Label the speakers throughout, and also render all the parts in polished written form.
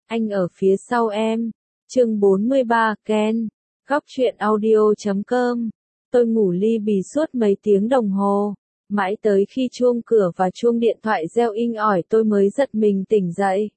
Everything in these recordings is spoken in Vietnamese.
Speaker 1: Anh ở phía sau em. Chương 43, Ken. Góc truyện audio.com. Tôi ngủ li bì suốt mấy tiếng đồng hồ. Mãi tới khi chuông cửa và chuông điện thoại reo inh ỏi tôi mới giật mình tỉnh dậy.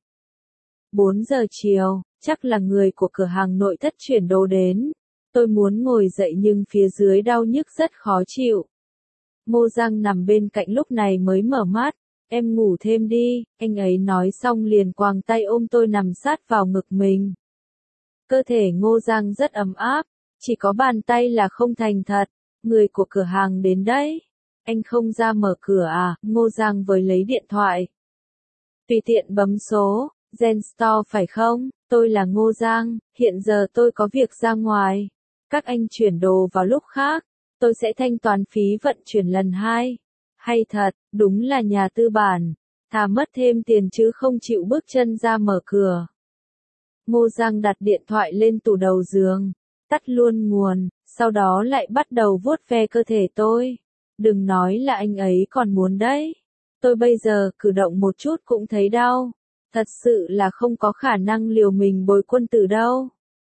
Speaker 1: 4 giờ chiều, chắc là người của cửa hàng nội thất chuyển đồ đến. Tôi muốn ngồi dậy nhưng phía dưới đau nhức rất khó chịu. Ngô Giang nằm bên cạnh lúc này mới mở mắt. Em ngủ thêm đi, anh ấy nói xong liền quàng tay ôm tôi nằm sát vào ngực mình. Cơ thể Ngô Giang rất ấm áp, chỉ có bàn tay là không thành thật. Người của cửa hàng đến đấy. Anh không ra mở cửa à? Ngô Giang với lấy điện thoại. Tùy tiện bấm số, Gen Store phải không? Tôi là Ngô Giang, hiện giờ tôi có việc ra ngoài. Các anh chuyển đồ vào lúc khác, tôi sẽ thanh toán phí vận chuyển lần 2. Hay thật, đúng là nhà tư bản. Thà mất thêm tiền chứ không chịu bước chân ra mở cửa. Ngô Giang đặt điện thoại lên tủ đầu giường, tắt luôn nguồn, sau đó lại bắt đầu vuốt ve cơ thể tôi. Đừng nói là anh ấy còn muốn đấy. Tôi bây giờ cử động một chút cũng thấy đau. Thật sự là không có khả năng liều mình bồi quân tử đâu.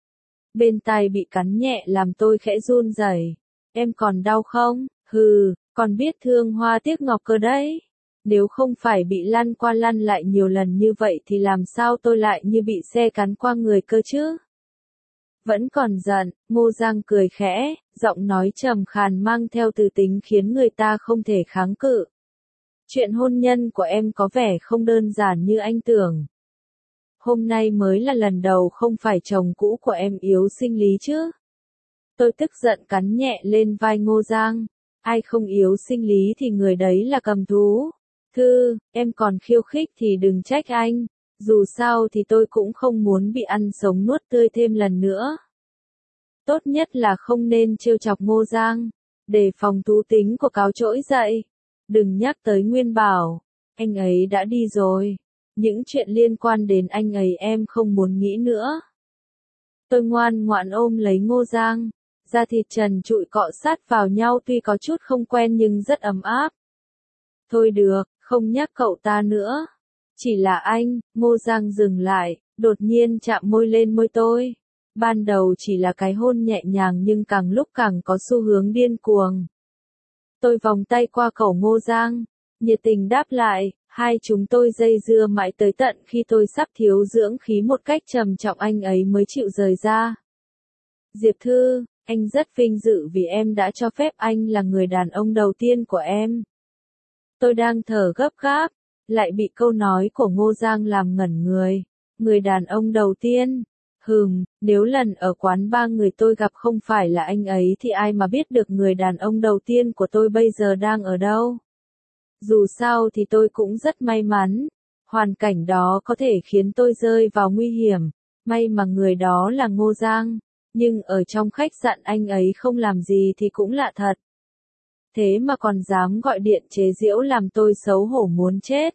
Speaker 1: Bên tai bị cắn nhẹ làm tôi khẽ run rẩy. Em còn đau không? Hừ, còn biết thương hoa tiếc ngọc cơ đấy. Nếu không phải bị lăn qua lăn lại nhiều lần như vậy thì làm sao tôi lại như bị xe cắn qua người cơ chứ? Vẫn còn giận, Ngô Giang cười khẽ, giọng nói trầm khàn mang theo từ tính khiến người ta không thể kháng cự. Chuyện hôn nhân của em có vẻ không đơn giản như anh tưởng. Hôm nay mới là lần đầu không phải chồng cũ của em yếu sinh lý chứ? Tôi tức giận cắn nhẹ lên vai Ngô Giang. Ai không yếu sinh lý thì người đấy là cầm thú. Em còn khiêu khích thì đừng trách anh. Dù sao thì tôi cũng không muốn bị ăn sống nuốt tươi thêm lần nữa. Tốt nhất là không nên trêu chọc Ngô Giang. Để phòng thú tính của cáo trỗi dậy. Đừng nhắc tới Nguyên Bảo. Anh ấy đã đi rồi. Những chuyện liên quan đến anh ấy em không muốn nghĩ nữa. Tôi ngoan ngoãn ôm lấy Ngô Giang. Da thịt trần trụi cọ sát vào nhau tuy có chút không quen nhưng rất ấm áp. Thôi được, không nhắc cậu ta nữa. Chỉ là anh. Ngô Giang dừng lại, đột nhiên chạm môi lên môi tôi. Ban đầu chỉ là cái hôn nhẹ nhàng nhưng càng lúc càng có xu hướng điên cuồng. Tôi vòng tay qua cổ Ngô Giang, nhiệt tình đáp lại, hai chúng tôi dây dưa mãi tới tận khi tôi sắp thiếu dưỡng khí một cách trầm trọng anh ấy mới chịu rời ra. Diệp Thư, anh rất vinh dự vì em đã cho phép anh là người đàn ông đầu tiên của em. Tôi đang thở gấp gáp, lại bị câu nói của Ngô Giang làm ngẩn người. Người đàn ông đầu tiên? Nếu lần ở quán ba người tôi gặp không phải là anh ấy thì ai mà biết được người đàn ông đầu tiên của tôi bây giờ đang ở đâu. Dù sao thì tôi cũng rất may mắn. Hoàn cảnh đó có thể khiến tôi rơi vào nguy hiểm. May mà người đó là Ngô Giang. Nhưng ở trong khách sạn anh ấy không làm gì thì cũng lạ thật. Thế mà còn dám gọi điện chế giễu làm tôi xấu hổ muốn chết.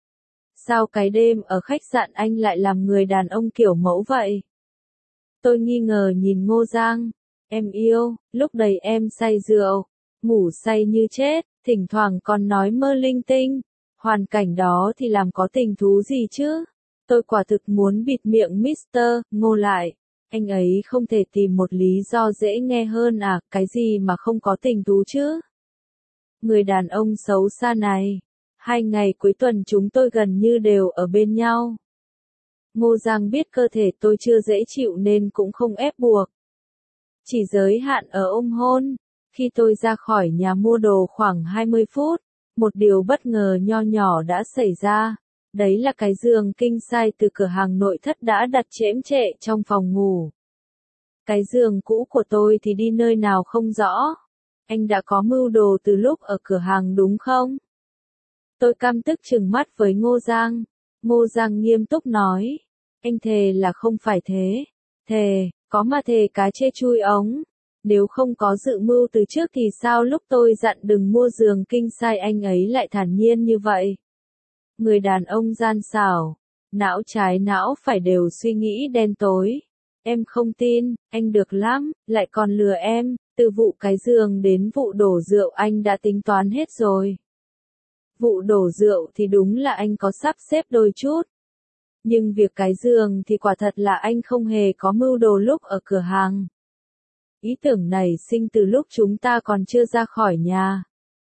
Speaker 1: Sao cái đêm ở khách sạn anh lại làm người đàn ông kiểu mẫu vậy? Tôi nghi ngờ nhìn Ngô Giang. Em yêu, lúc đấy em say rượu, ngủ say như chết, thỉnh thoảng còn nói mơ linh tinh. Hoàn cảnh đó thì làm có tình thú gì chứ? Tôi quả thực muốn bịt miệng Mr. Ngô lại. Anh ấy không thể tìm một lý do dễ nghe hơn à, cái gì mà không có tình thú chứ? Người đàn ông xấu xa này. 2 ngày cuối tuần chúng tôi gần như đều ở bên nhau. Ngô Giang biết cơ thể tôi chưa dễ chịu nên cũng không ép buộc. Chỉ giới hạn ở ôm hôn. Khi tôi ra khỏi nhà mua đồ khoảng 20 phút, một điều bất ngờ nho nhỏ đã xảy ra. Đấy là cái giường king size từ cửa hàng nội thất đã đặt chễm chệ trong phòng ngủ. Cái giường cũ của tôi thì đi nơi nào không rõ. Anh đã có mưu đồ từ lúc ở cửa hàng đúng không? Tôi căm tức trừng mắt với Ngô Giang. Ngô Giang nghiêm túc nói. Anh thề là không phải thế. Thề, có mà thề cá chê chui ống. Nếu không có dự mưu từ trước thì sao lúc tôi dặn đừng mua giường king size anh ấy lại thản nhiên như vậy? Người đàn ông gian xảo, não trái não phải đều suy nghĩ đen tối. Em không tin, anh được lắm, lại còn lừa em, từ vụ cái giường đến vụ đổ rượu anh đã tính toán hết rồi. Vụ đổ rượu thì đúng là anh có sắp xếp đôi chút. Nhưng việc cái giường thì quả thật là anh không hề có mưu đồ lúc ở cửa hàng. Ý tưởng này sinh từ lúc chúng ta còn chưa ra khỏi nhà.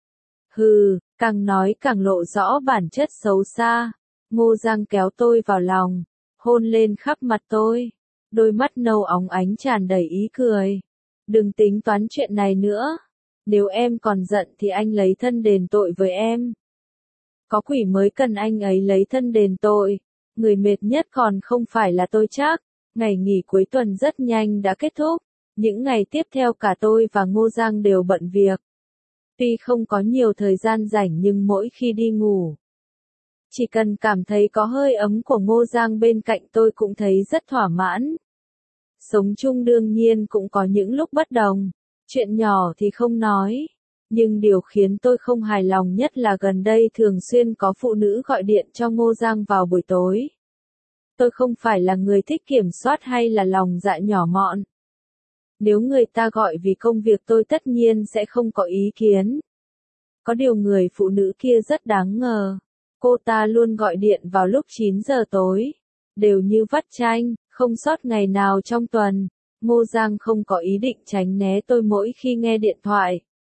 Speaker 1: Hừ, càng nói càng lộ rõ bản chất xấu xa. Ngô Giang kéo tôi vào lòng, hôn lên khắp mặt tôi. Đôi mắt nâu óng ánh tràn đầy ý cười. Đừng tính toán chuyện này nữa. Nếu em còn giận thì anh lấy thân đền tội với em. Có quỷ mới cần anh ấy lấy thân đền tội. Người mệt nhất còn không phải là tôi chắc. Ngày nghỉ cuối tuần rất nhanh đã kết thúc. Những ngày tiếp theo cả tôi và Ngô Giang đều bận việc. Tuy không có nhiều thời gian rảnh nhưng mỗi khi đi ngủ, chỉ cần cảm thấy có hơi ấm của Ngô Giang bên cạnh tôi cũng thấy rất thỏa mãn. Sống chung đương nhiên cũng có những lúc bất đồng. Chuyện nhỏ thì không nói. Nhưng điều khiến tôi không hài lòng nhất là gần đây thường xuyên có phụ nữ gọi điện cho Ngô Giang vào buổi tối. Tôi không phải là người thích kiểm soát hay là lòng dạ nhỏ mọn. Nếu người ta gọi vì công việc tôi tất nhiên sẽ không có ý kiến. Có điều người phụ nữ kia rất đáng ngờ. Cô ta luôn gọi điện vào lúc 9 giờ tối. Đều như vắt chanh, không sót ngày nào trong tuần. Ngô Giang không có ý định tránh né tôi mỗi khi nghe điện thoại.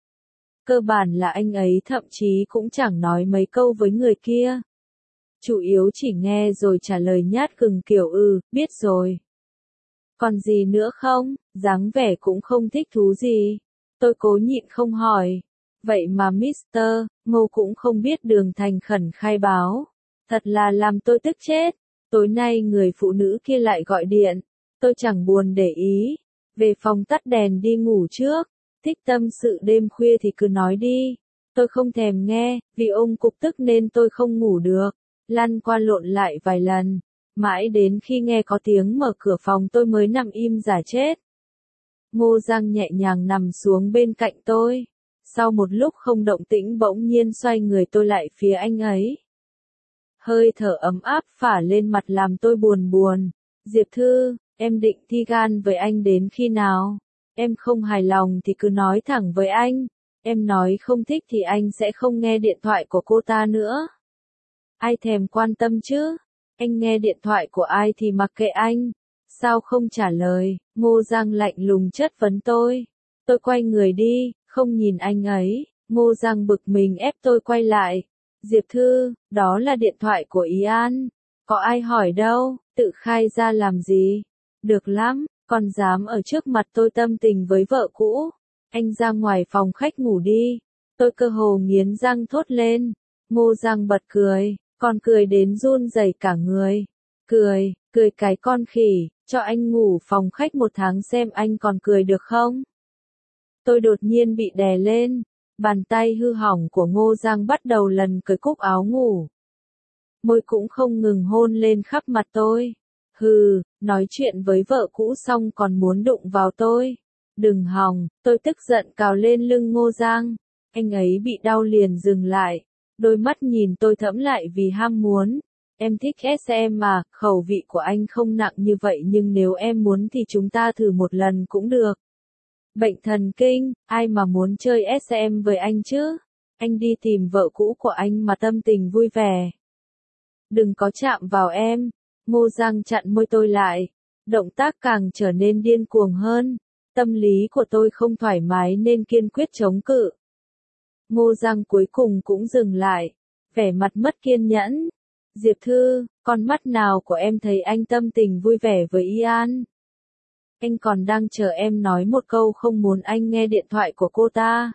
Speaker 1: Cơ bản là anh ấy thậm chí cũng chẳng nói mấy câu với người kia. Chủ yếu chỉ nghe rồi trả lời nhát gừng kiểu biết rồi. Còn gì nữa không, dáng vẻ cũng không thích thú gì. Tôi cố nhịn không hỏi. Vậy mà Mr. Ngô cũng không biết đường thành khẩn khai báo. Thật là làm tôi tức chết. Tối nay người phụ nữ kia lại gọi điện. Tôi chẳng buồn để ý. Về phòng tắt đèn đi ngủ trước. Thích tâm sự đêm khuya thì cứ nói đi. Tôi không thèm nghe, vì ông cục tức nên tôi không ngủ được. Lăn qua lộn lại vài lần. Mãi đến khi nghe có tiếng mở cửa phòng tôi mới nằm im giả chết. Ngô Giang nhẹ nhàng nằm xuống bên cạnh tôi. Sau một lúc không động tĩnh bỗng nhiên xoay người tôi lại phía anh ấy. Hơi thở ấm áp phả lên mặt làm tôi buồn buồn. Diệp Thư, em định thi gan với anh đến khi nào? Em không hài lòng thì cứ nói thẳng với anh. Em nói không thích thì anh sẽ không nghe điện thoại của cô ta nữa. Ai thèm quan tâm chứ? Anh nghe điện thoại của ai thì mặc kệ anh. Sao không trả lời? Ngô Giang lạnh lùng chất vấn tôi. Tôi quay người đi, không nhìn anh ấy. Ngô Giang bực mình ép tôi quay lại. Diệp Thư, đó là điện thoại của Ý An. Có ai hỏi đâu, tự khai ra làm gì? Được lắm, còn dám ở trước mặt tôi tâm tình với vợ cũ. Anh ra ngoài phòng khách ngủ đi. Tôi cơ hồ nghiến răng thốt lên. Ngô Giang bật cười, còn cười đến run rẩy cả người. Cười cái con khỉ, cho anh ngủ phòng khách 1 tháng xem anh còn cười được không? Tôi đột nhiên bị đè lên. Bàn tay hư hỏng của Ngô Giang bắt đầu lần cởi cúc áo ngủ. Môi cũng không ngừng hôn lên khắp mặt tôi. Hừ, nói chuyện với vợ cũ xong còn muốn đụng vào tôi. Đừng hòng, tôi tức giận cào lên lưng Ngô Giang. Anh ấy bị đau liền dừng lại. Đôi mắt nhìn tôi thẫm lại vì ham muốn. Em thích SM mà, khẩu vị của anh không nặng như vậy nhưng nếu em muốn thì chúng ta thử một lần cũng được. Bệnh thần kinh, ai mà muốn chơi SM với anh chứ? Anh đi tìm vợ cũ của anh mà tâm tình vui vẻ. Đừng có chạm vào em. Ngô Giang chặn môi tôi lại. Động tác càng trở nên điên cuồng hơn. Tâm lý của tôi không thoải mái nên kiên quyết chống cự. Ngô Giang cuối cùng cũng dừng lại. Vẻ mặt mất kiên nhẫn. Diệp Thư, con mắt nào của em thấy anh tâm tình vui vẻ với Ian? Anh còn đang chờ em nói một câu không muốn anh nghe điện thoại của cô ta.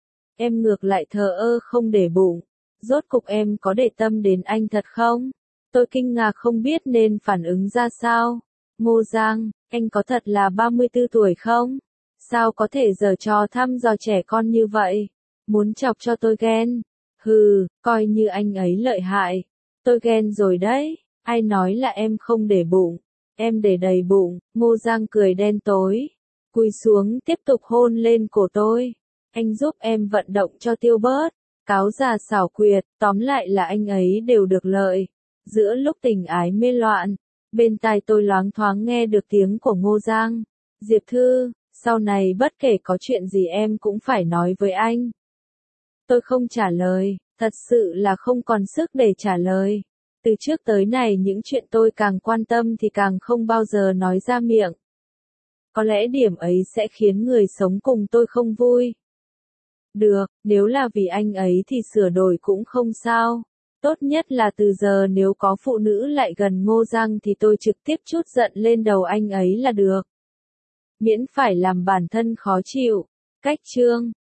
Speaker 1: Em ngược lại thờ ơ không để bụng. Rốt cục em có để tâm đến anh thật không? Tôi kinh ngạc không biết nên phản ứng ra sao. Ngô Giang, anh có thật là 34 tuổi không? Sao có thể giở trò thăm dò trẻ con như vậy? Muốn chọc cho tôi ghen? Hừ, coi như anh ấy lợi hại. Tôi ghen rồi đấy. Ai nói là em không để bụng? Em để đầy bụng. Ngô Giang cười đen tối. Cúi xuống tiếp tục hôn lên cổ tôi. Anh giúp em vận động cho tiêu bớt. Cáo già xảo quyệt, tóm lại là anh ấy đều được lợi. Giữa lúc tình ái mê loạn, bên tai tôi loáng thoáng nghe được tiếng của Ngô Giang. Diệp Thư, sau này bất kể có chuyện gì em cũng phải nói với anh. Tôi không trả lời, thật sự là không còn sức để trả lời. Từ trước tới nay những chuyện tôi càng quan tâm thì càng không bao giờ nói ra miệng. Có lẽ điểm ấy sẽ khiến người sống cùng tôi không vui. Được, nếu là vì anh ấy thì sửa đổi cũng không sao. Tốt nhất là từ giờ nếu có phụ nữ lại gần Ngô Giang thì tôi trực tiếp trút giận lên đầu anh ấy là được. Miễn phải làm bản thân khó chịu. Cách chương